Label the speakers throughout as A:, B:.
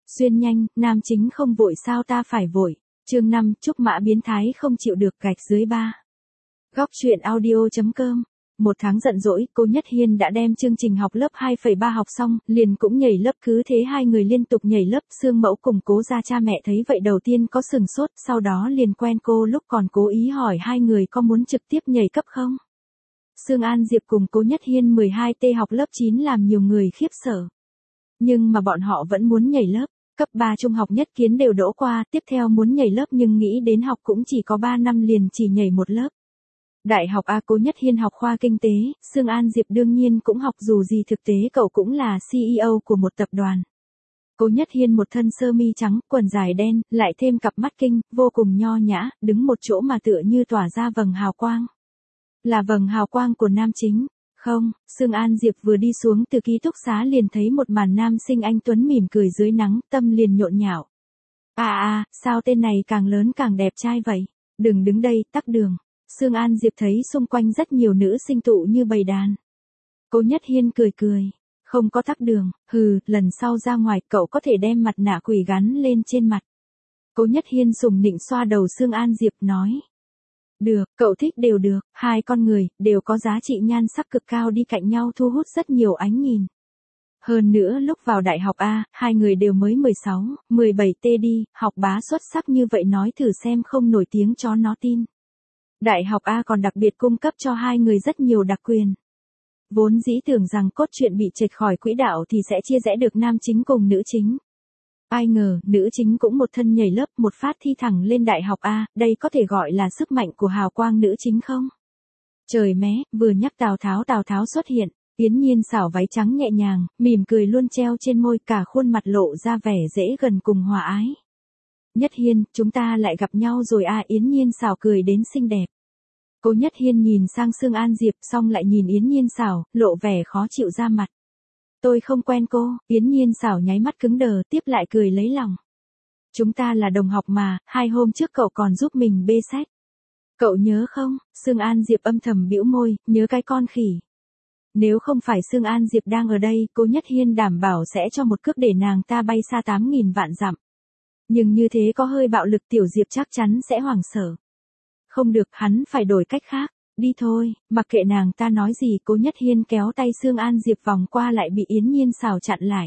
A: Xuyên nhanh, nam chính không vội sao ta phải vội. Chương 5, Trúc Mã biến thái không chịu được gạch dưới 3. Góc truyện audio.com. Một tháng giận dỗi, cô Nhất Hiên đã đem chương trình học lớp 2,3 học xong, liền cũng nhảy lớp, cứ thế hai người liên tục nhảy lớp. Sương Mẫu cùng Cố Gia cha mẹ thấy vậy đầu tiên có sừng sốt, sau đó liền quen cô lúc còn cố ý hỏi hai người có muốn trực tiếp nhảy cấp không. Sương An Diệp cùng Cố Nhất Hiên 12T học lớp 9 làm nhiều người khiếp sợ. Nhưng mà bọn họ vẫn muốn nhảy lớp. Cấp 3 trung học nhất kiến đều đỗ qua, tiếp theo muốn nhảy lớp nhưng nghĩ đến học cũng chỉ có 3 năm liền chỉ nhảy một lớp. Đại học A. Cố Nhất Hiên học khoa kinh tế, Sương An Diệp đương nhiên cũng học, dù gì thực tế cậu cũng là CEO của một tập đoàn. Cố Nhất Hiên một thân sơ mi trắng, quần dài đen, lại thêm cặp mắt kinh, vô cùng nho nhã, đứng một chỗ mà tựa như tỏa ra vầng hào quang. Là vầng hào quang của nam chính. Không, Sương An Diệp vừa đi xuống từ ký túc xá liền thấy một màn nam sinh anh tuấn mỉm cười dưới nắng, tâm liền nhộn nhạo. Sao tên này càng lớn càng đẹp trai vậy? Đừng đứng đây, tắc đường. Sương An Diệp thấy xung quanh rất nhiều nữ sinh tụ như bầy đàn. Cố Nhất Hiên cười cười. Không có tắc đường, lần sau ra ngoài cậu có thể đem mặt nạ quỷ gắn lên trên mặt. Cố Nhất Hiên sùng nịnh xoa đầu Sương An Diệp nói. Được, cậu thích đều được, hai con người, đều có giá trị nhan sắc cực cao đi cạnh nhau thu hút rất nhiều ánh nhìn. Hơn nữa lúc vào đại học A, hai người đều mới 16, 17T đi, học bá xuất sắc như vậy nói thử xem không nổi tiếng chó nó tin. Đại học A còn đặc biệt cung cấp cho hai người rất nhiều đặc quyền. Vốn dĩ tưởng rằng cốt truyện bị chệch khỏi quỹ đạo thì sẽ chia rẽ được nam chính cùng nữ chính. Ai ngờ, nữ chính cũng một thân nhảy lớp một phát thi thẳng lên đại học A, đây có thể gọi là sức mạnh của hào quang nữ chính không? Trời mé, vừa nhắc Tào Tháo xuất hiện, Yến Nhiên xảo váy trắng nhẹ nhàng, mỉm cười luôn treo trên môi, cả khuôn mặt lộ ra vẻ dễ gần cùng hòa ái. Nhất Hiên, chúng ta lại gặp nhau rồi à? Yến Nhiên xảo cười đến xinh đẹp. Cố Nhất Hiên nhìn sang Sương An Diệp xong lại nhìn Yến Nhiên xảo, lộ vẻ khó chịu ra mặt. Tôi không quen cô. Yến Nhiên xảo nháy mắt cứng đờ, tiếp lại cười lấy lòng. Chúng ta là đồng học mà, 2 hôm trước cậu còn giúp mình bê sách. Cậu nhớ không? Sương An Diệp âm thầm bĩu môi, nhớ cái con khỉ. Nếu không phải Sương An Diệp đang ở đây, Cố Nhất Hiên đảm bảo sẽ cho một cước để nàng ta bay xa 8.000 vạn dặm. Nhưng như thế có hơi bạo lực, Tiểu Diệp chắc chắn sẽ hoảng sợ. Không được, hắn phải đổi cách khác. Đi thôi, mặc kệ nàng ta nói gì. Cố Nhất Hiên kéo tay Sương An Diệp vòng qua lại bị Yến Nhiên xảo chặn lại.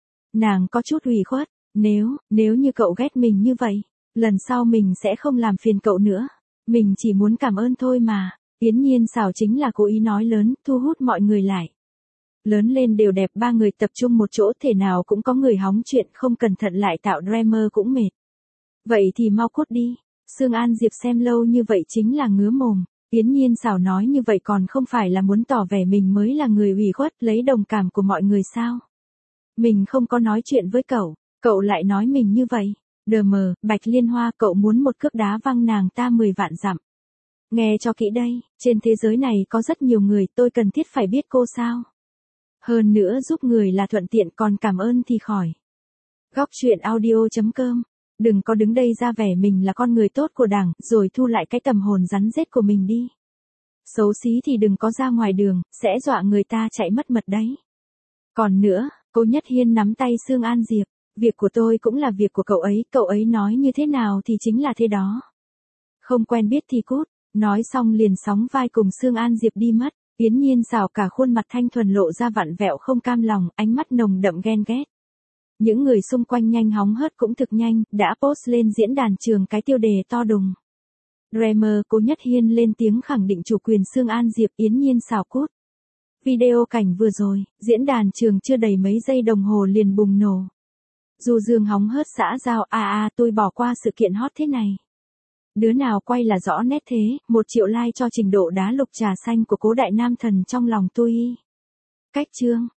A: Nàng có chút ủy khuất, nếu như cậu ghét mình như vậy, lần sau mình sẽ không làm phiền cậu nữa. Mình chỉ muốn cảm ơn thôi mà. Yến Nhiên xảo chính là cố ý nói lớn, thu hút mọi người lại. Lớn lên đều đẹp, 3 người tập trung một chỗ thể nào cũng có người hóng chuyện, không cẩn thận lại tạo drama cũng mệt. Vậy thì mau cút đi. Sương An Diệp xem lâu như vậy chính là ngứa mồm. Yến Nhiên xảo nói như vậy còn không phải là muốn tỏ vẻ mình mới là người ủy khuất, lấy đồng cảm của mọi người sao? Mình không có nói chuyện với cậu lại nói mình như vậy. Đờ mờ, Bạch Liên Hoa, cậu muốn một cước đá văng nàng ta 10 vạn dặm. Nghe cho kỹ đây, trên thế giới này có rất nhiều người, tôi cần thiết phải biết cô sao? Hơn nữa giúp người là thuận tiện, còn cảm ơn thì khỏi. Góc truyện audio.com. Đừng có đứng đây ra vẻ mình là con người tốt của Đảng, rồi thu lại cái tầm hồn rắn rết của mình đi. Xấu xí thì đừng có ra ngoài đường, sẽ dọa người ta chạy mất mật đấy. Còn nữa, Cố Nhất Hiên nắm tay Sương An Diệp. Việc của tôi cũng là việc của cậu ấy nói như thế nào thì chính là thế đó. Không quen biết thì cút. Nói xong liền sóng vai cùng Sương An Diệp đi mất. Yến Nhiên xảo cả khuôn mặt thanh thuần lộ ra vặn vẹo không cam lòng, ánh mắt nồng đậm ghen ghét. Những người xung quanh nhanh hóng hớt cũng thực nhanh, đã post lên diễn đàn trường cái tiêu đề to đùng. Dreamer. Cố Nhất Hiên lên tiếng khẳng định chủ quyền Sương An Diệp. Yến Nhiên xảo cút. Video cảnh vừa rồi, diễn đàn trường chưa đầy mấy giây đồng hồ liền bùng nổ. Du Dương hóng hớt xã giao, tôi bỏ qua sự kiện hot thế này. Đứa nào quay là rõ nét thế, 1 triệu like cho trình độ đá lục trà xanh của Cố đại nam thần trong lòng tôi. Cách chương.